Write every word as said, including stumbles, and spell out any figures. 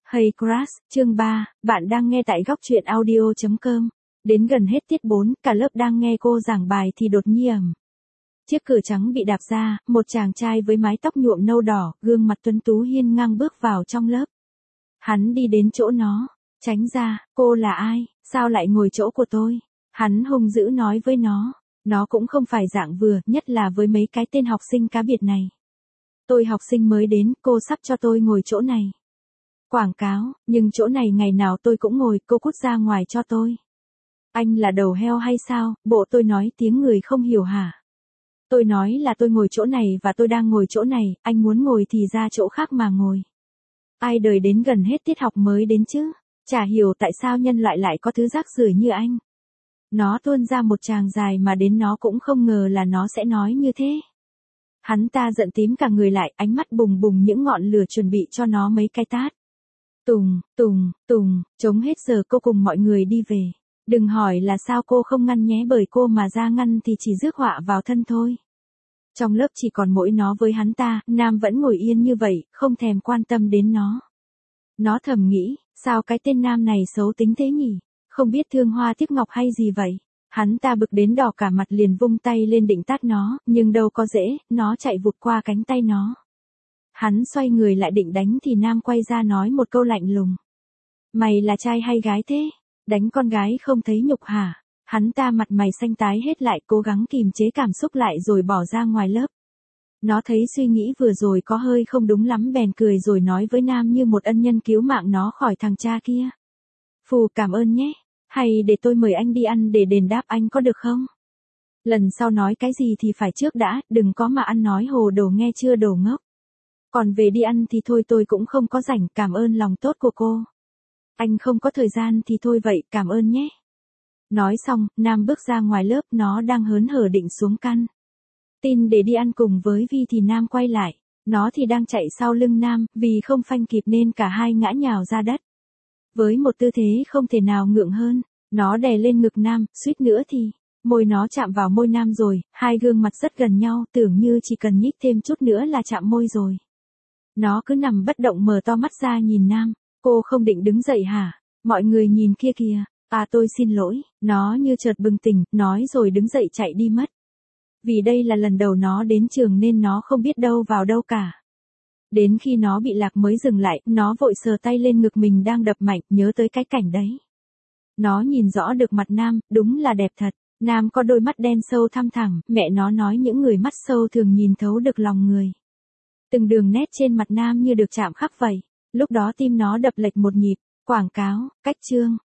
Hey Crush, chương ba, bạn đang nghe tại góc truyện audio chấm com. Đến gần hết tiết bốn, cả lớp đang nghe cô giảng bài thì đột nhiên ầm. Chiếc cửa trắng bị đạp ra, một chàng trai với mái tóc nhuộm nâu đỏ, gương mặt tuấn tú hiên ngang bước vào trong lớp. Hắn đi đến chỗ nó, tránh ra, cô là ai, sao lại ngồi chỗ của tôi? Hắn hung dữ nói với nó, nó cũng không phải dạng vừa, nhất là với mấy cái tên học sinh cá biệt này. Tôi học sinh mới đến, cô sắp cho tôi ngồi chỗ này. Quảng cáo, nhưng chỗ này ngày nào tôi cũng ngồi, cô cút ra ngoài cho tôi. Anh là đầu heo hay sao, bộ tôi nói tiếng người không hiểu hả? Tôi nói là tôi ngồi chỗ này và tôi đang ngồi chỗ này, anh muốn ngồi thì ra chỗ khác mà ngồi. Ai đời đến gần hết tiết học mới đến chứ, chả hiểu tại sao nhân loại lại có thứ rác rưởi như anh. Nó tuôn ra một tràng dài mà đến nó cũng không ngờ là nó sẽ nói như thế. Hắn ta giận tím cả người lại, ánh mắt bùng bùng những ngọn lửa chuẩn bị cho nó mấy cái tát. Tùng, Tùng, Tùng, chống hết giờ cô cùng mọi người đi về. Đừng hỏi là sao cô không ngăn nhé, bởi cô mà ra ngăn thì chỉ rước họa vào thân thôi. Trong lớp chỉ còn mỗi nó với hắn ta, Nam vẫn ngồi yên như vậy, không thèm quan tâm đến nó. Nó thầm nghĩ, sao cái tên Nam này xấu tính thế nhỉ, không biết thương hoa tiếc ngọc hay gì vậy. Hắn ta bực đến đỏ cả mặt liền vung tay lên định tát nó, nhưng đâu có dễ, nó chạy vụt qua cánh tay nó. Hắn xoay người lại định đánh thì Nam quay ra nói một câu lạnh lùng. Mày là trai hay gái thế? Đánh con gái không thấy nhục hả? Hắn ta mặt mày xanh tái hết lại, cố gắng kìm chế cảm xúc lại rồi bỏ ra ngoài lớp. Nó thấy suy nghĩ vừa rồi có hơi không đúng lắm bèn cười rồi nói với Nam như một ân nhân cứu mạng nó khỏi thằng cha kia. Phù cảm ơn nhé, hay để tôi mời anh đi ăn để đền đáp anh có được không? Lần sau nói cái gì thì phải trước đã, đừng có mà ăn nói hồ đồ nghe chưa, đồ ngốc. Còn về đi ăn thì thôi, tôi cũng không có rảnh, cảm ơn lòng tốt của cô. Anh không có thời gian thì thôi vậy, cảm ơn nhé. Nói xong, Nam bước ra ngoài lớp, nó đang hớn hở định xuống căn tin để đi ăn cùng với Vi thì Nam quay lại. Nó thì đang chạy sau lưng Nam, vì không phanh kịp nên cả hai ngã nhào ra đất. Với một tư thế không thể nào ngượng hơn, nó đè lên ngực Nam, suýt nữa thì môi nó chạm vào môi Nam rồi, hai gương mặt rất gần nhau, tưởng như chỉ cần nhích thêm chút nữa là chạm môi rồi. Nó cứ nằm bất động mở to mắt ra nhìn Nam, cô không định đứng dậy hả? Mọi người nhìn kia kìa, à tôi xin lỗi, nó như chợt bừng tỉnh, nói rồi đứng dậy chạy đi mất. Vì đây là lần đầu nó đến trường nên nó không biết đâu vào đâu cả. Đến khi nó bị lạc mới dừng lại, nó vội sờ tay lên ngực mình đang đập mạnh, nhớ tới cái cảnh đấy. Nó nhìn rõ được mặt Nam, đúng là đẹp thật. Nam có đôi mắt đen sâu thăm thẳm, mẹ nó nói những người mắt sâu thường nhìn thấu được lòng người. Từng đường nét trên mặt Nam như được chạm khắc vậy. Lúc đó tim nó đập lệch một nhịp. Quảng cáo, cách chương.